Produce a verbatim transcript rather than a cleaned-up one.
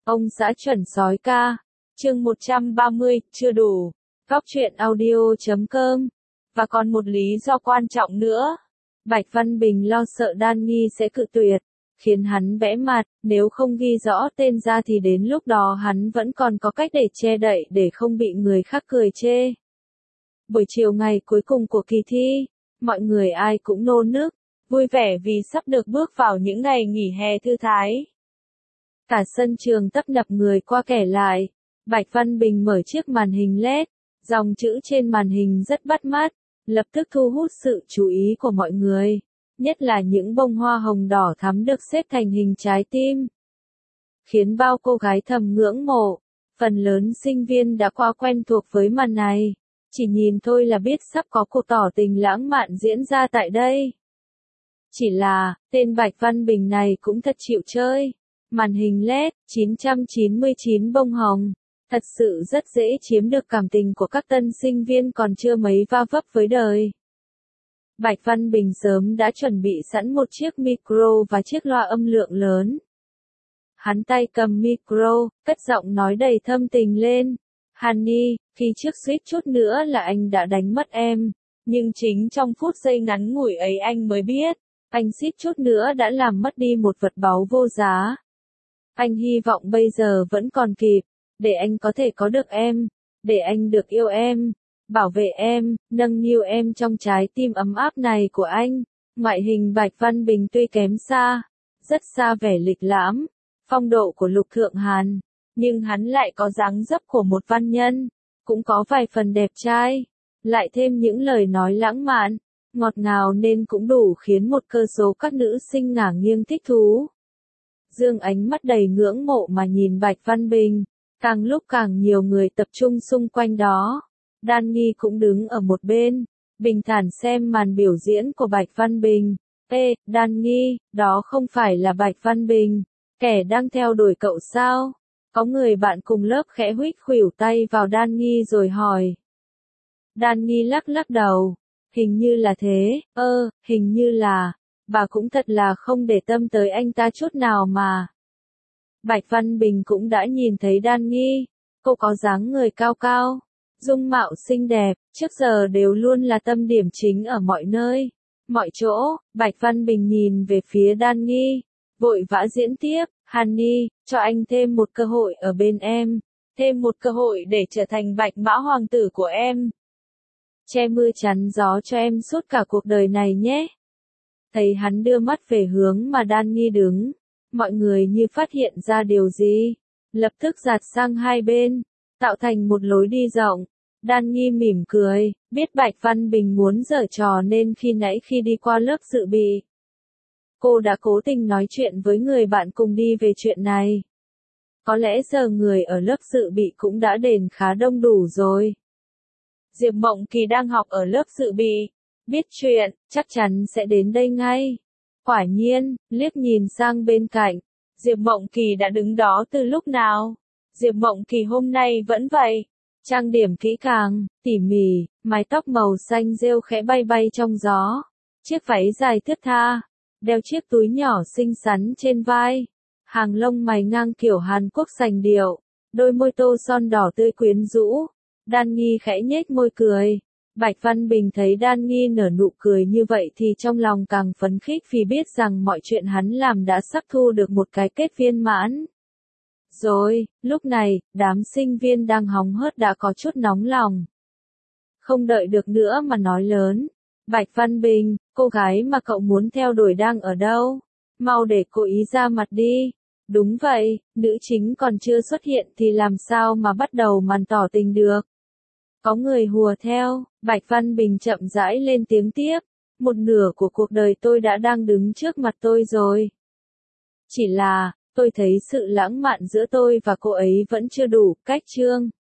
Ông xã chuẩn sói ca. Chương một trăm ba mươi, chưa đủ. Góc truyện audio chấm com. Và còn một lý do quan trọng nữa. Bạch Văn Bình lo sợ Đan Nhi sẽ cự tuyệt, khiến hắn bẽ mặt, nếu không ghi rõ tên ra thì đến lúc đó hắn vẫn còn có cách để che đậy để không bị người khác cười chê. Buổi chiều ngày cuối cùng của kỳ thi, mọi người ai cũng nôn nức, vui vẻ vì sắp được bước vào những ngày nghỉ hè thư thái. Cả sân trường tấp nập người qua kẻ lại. Bạch Văn Bình mở chiếc màn hình led, dòng chữ trên màn hình rất bắt mắt, lập tức thu hút sự chú ý của mọi người, nhất là những bông hoa hồng đỏ thắm được xếp thành hình trái tim. Khiến bao cô gái thầm ngưỡng mộ, phần lớn sinh viên đã quá quen thuộc với màn này, chỉ nhìn thôi là biết sắp có cuộc tỏ tình lãng mạn diễn ra tại đây. Chỉ là, tên Bạch Văn Bình này cũng thật chịu chơi. Màn hình led, chín trăm chín mươi chín bông hồng, thật sự rất dễ chiếm được cảm tình của các tân sinh viên còn chưa mấy va vấp với đời. Bạch Văn Bình sớm đã chuẩn bị sẵn một chiếc micro và chiếc loa âm lượng lớn. Hắn tay cầm micro, cất giọng nói đầy thâm tình lên. Honey, khi trước suýt chút nữa là anh đã đánh mất em, nhưng chính trong phút giây ngắn ngủi ấy anh mới biết, anh suýt chút nữa đã làm mất đi một vật báu vô giá. Anh hy vọng bây giờ vẫn còn kịp, để anh có thể có được em, để anh được yêu em, bảo vệ em, nâng niu em trong trái tim ấm áp này của anh. Ngoại hình Bạch Văn Bình tuy kém xa, rất xa vẻ lịch lãm, phong độ của Lục Thượng Hàn, nhưng hắn lại có dáng dấp của một văn nhân, cũng có vài phần đẹp trai, lại thêm những lời nói lãng mạn, ngọt ngào nên cũng đủ khiến một cơ số các nữ sinh ngả nghiêng thích thú. Dương ánh mắt đầy ngưỡng mộ mà nhìn Bạch Văn Bình, càng lúc càng nhiều người tập trung xung quanh đó. Đan Nhi cũng đứng ở một bên, bình thản xem màn biểu diễn của Bạch Văn Bình. Ê, Đan Nhi, đó không phải là Bạch Văn Bình, kẻ đang theo đuổi cậu sao? Có người bạn cùng lớp khẽ huých khuỷu tay vào Đan Nhi rồi hỏi. Đan Nhi lắc lắc đầu, hình như là thế, ơ, hình như là... Bà cũng thật là không để tâm tới anh ta chút nào mà. Bạch Văn Bình cũng đã nhìn thấy Đan Nhi, cô có dáng người cao cao, dung mạo xinh đẹp, trước giờ đều luôn là tâm điểm chính ở mọi nơi, mọi chỗ. Bạch Văn Bình nhìn về phía Đan Nhi, vội vã diễn tiếp, Honey, cho anh thêm một cơ hội ở bên em, thêm một cơ hội để trở thành bạch mã hoàng tử của em. Che mưa chắn gió cho em suốt cả cuộc đời này nhé. Thấy hắn đưa mắt về hướng mà Đan Nhi đứng, mọi người như phát hiện ra điều gì, lập tức dạt sang hai bên, tạo thành một lối đi rộng. Đan Nhi mỉm cười, biết Bạch Văn Bình muốn giở trò nên khi nãy khi đi qua lớp dự bị, cô đã cố tình nói chuyện với người bạn cùng đi về chuyện này. Có lẽ giờ người ở lớp dự bị cũng đã đền khá đông đủ rồi. Diệp Mộng Kỳ đang học ở lớp dự bị. Biết chuyện, chắc chắn sẽ đến đây ngay. Quả nhiên, liếc nhìn sang bên cạnh, Diệp Mộng Kỳ đã đứng đó từ lúc nào. Diệp Mộng Kỳ hôm nay vẫn vậy, trang điểm kỹ càng, tỉ mỉ, mái tóc màu xanh rêu khẽ bay bay trong gió, chiếc váy dài thướt tha, đeo chiếc túi nhỏ xinh xắn trên vai, hàng lông mày ngang kiểu Hàn Quốc sành điệu, đôi môi tô son đỏ tươi quyến rũ. Đan Nhi khẽ nhếch môi cười. Bạch Văn Bình thấy Đan Nhi nở nụ cười như vậy thì trong lòng càng phấn khích vì biết rằng mọi chuyện hắn làm đã sắp thu được một cái kết viên mãn. Rồi, lúc này, đám sinh viên đang hóng hớt đã có chút nóng lòng. Không đợi được nữa mà nói lớn. Bạch Văn Bình, cô gái mà cậu muốn theo đuổi đang ở đâu? Mau để cô ý ra mặt đi. Đúng vậy, nữ chính còn chưa xuất hiện thì làm sao mà bắt đầu màn tỏ tình được. Có người hùa theo, Bạch Văn Bình chậm rãi lên tiếng tiếp, một nửa của cuộc đời tôi đã đang đứng trước mặt tôi rồi. Chỉ là, tôi thấy sự lãng mạn giữa tôi và cô ấy vẫn chưa đủ, cách chương.